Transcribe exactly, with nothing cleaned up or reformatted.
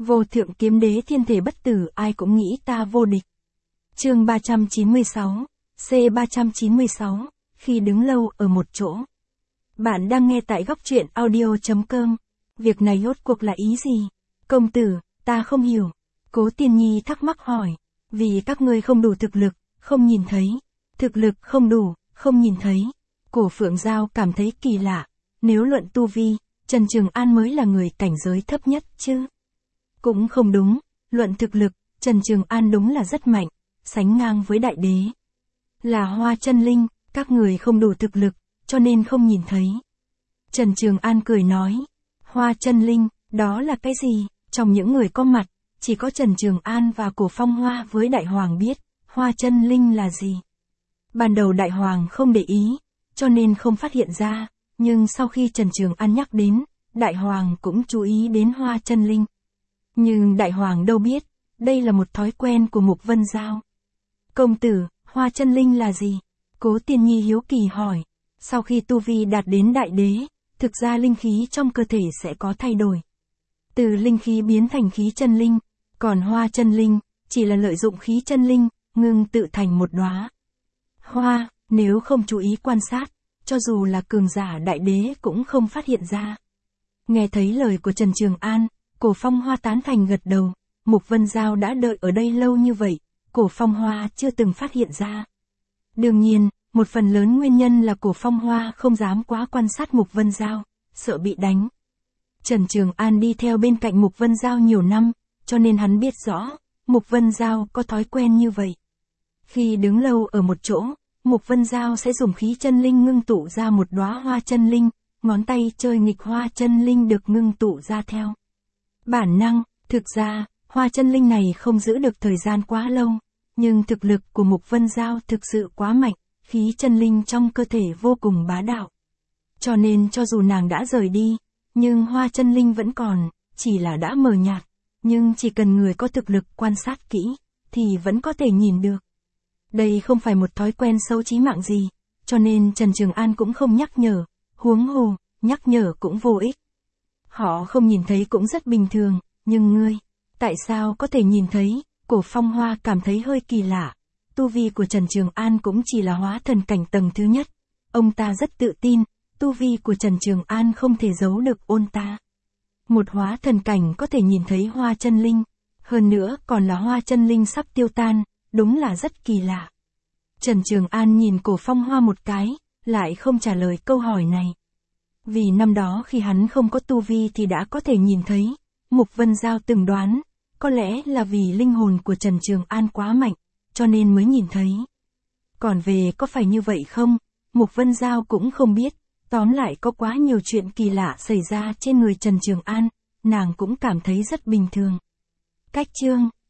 Vô thượng kiếm đế thiên thể bất tử, ai cũng nghĩ ta vô địch. Chương ba trăm chín mươi sáu, C ba trăm chín mươi sáu, khi đứng lâu ở một chỗ. Bạn đang nghe tại góc truyện audio chấm com. Việc này rốt cuộc là ý gì? Công tử, ta không hiểu. Cố Tiên Nhi thắc mắc hỏi. Vì các ngươi không đủ thực lực, không nhìn thấy. Thực lực không đủ, không nhìn thấy. Cổ Phượng Giao cảm thấy kỳ lạ. Nếu luận tu vi, Trần Trường An mới là người cảnh giới thấp nhất chứ. Cũng không đúng, luận thực lực, Trần Trường An đúng là rất mạnh, sánh ngang với đại đế. Là Hoa Chân Linh, các người không đủ thực lực, cho nên không nhìn thấy. Trần Trường An cười nói, Hoa Chân Linh, đó là cái gì? Trong những người có mặt, chỉ có Trần Trường An và Cổ Phong Hoa với Đại Hoàng biết, Hoa Chân Linh là gì. Ban đầu Đại Hoàng không để ý, cho nên không phát hiện ra, nhưng sau khi Trần Trường An nhắc đến, Đại Hoàng cũng chú ý đến Hoa Chân Linh. Nhưng Đại Hoàng đâu biết, đây là một thói quen của Mục Vân Giao. Công tử, Hoa Chân Linh là gì? Cố Tiên Nhi hiếu kỳ hỏi. Sau khi tu vi đạt đến đại đế, thực ra linh khí trong cơ thể sẽ có thay đổi. Từ linh khí biến thành khí chân linh, còn Hoa Chân Linh, chỉ là lợi dụng khí chân linh, ngưng tự thành một đóa hoa, nếu không chú ý quan sát, cho dù là cường giả đại đế cũng không phát hiện ra. Nghe thấy lời của Trần Trường An, Cổ Phong Hoa tán thành gật đầu, Mục Vân Giao đã đợi ở đây lâu như vậy, Cổ Phong Hoa chưa từng phát hiện ra. Đương nhiên, một phần lớn nguyên nhân là Cổ Phong Hoa không dám quá quan sát Mục Vân Giao, sợ bị đánh. Trần Trường An đi theo bên cạnh Mục Vân Giao nhiều năm, cho nên hắn biết rõ, Mục Vân Giao có thói quen như vậy. Khi đứng lâu ở một chỗ, Mục Vân Giao sẽ dùng khí chân linh ngưng tụ ra một đóa hoa chân linh, ngón tay chơi nghịch hoa chân linh được ngưng tụ ra theo bản năng. Thực ra, hoa chân linh này không giữ được thời gian quá lâu, nhưng thực lực của Mục Vân Giao thực sự quá mạnh, khí chân linh trong cơ thể vô cùng bá đạo. Cho nên cho dù nàng đã rời đi, nhưng hoa chân linh vẫn còn, chỉ là đã mờ nhạt, nhưng chỉ cần người có thực lực quan sát kỹ, thì vẫn có thể nhìn được. Đây không phải một thói quen xấu chí mạng gì, cho nên Trần Trường An cũng không nhắc nhở, huống hồ, nhắc nhở cũng vô ích. Họ không nhìn thấy cũng rất bình thường, nhưng ngươi, tại sao có thể nhìn thấy? Cổ Phong Hoa cảm thấy hơi kỳ lạ. Tu vi của Trần Trường An cũng chỉ là hóa thần cảnh tầng thứ nhất. Ông ta rất tự tin, tu vi của Trần Trường An không thể giấu được ôn ta. Một hóa thần cảnh có thể nhìn thấy hoa chân linh, hơn nữa còn là hoa chân linh sắp tiêu tan, đúng là rất kỳ lạ. Trần Trường An nhìn Cổ Phong Hoa một cái, lại không trả lời câu hỏi này. Vì năm đó khi hắn không có tu vi thì đã có thể nhìn thấy, Mục Vân Giao từng đoán, có lẽ là vì linh hồn của Trần Trường An quá mạnh, cho nên mới nhìn thấy. Còn về có phải như vậy không, Mục Vân Giao cũng không biết, tóm lại có quá nhiều chuyện kỳ lạ xảy ra trên người Trần Trường An, nàng cũng cảm thấy rất bình thường. Cách chương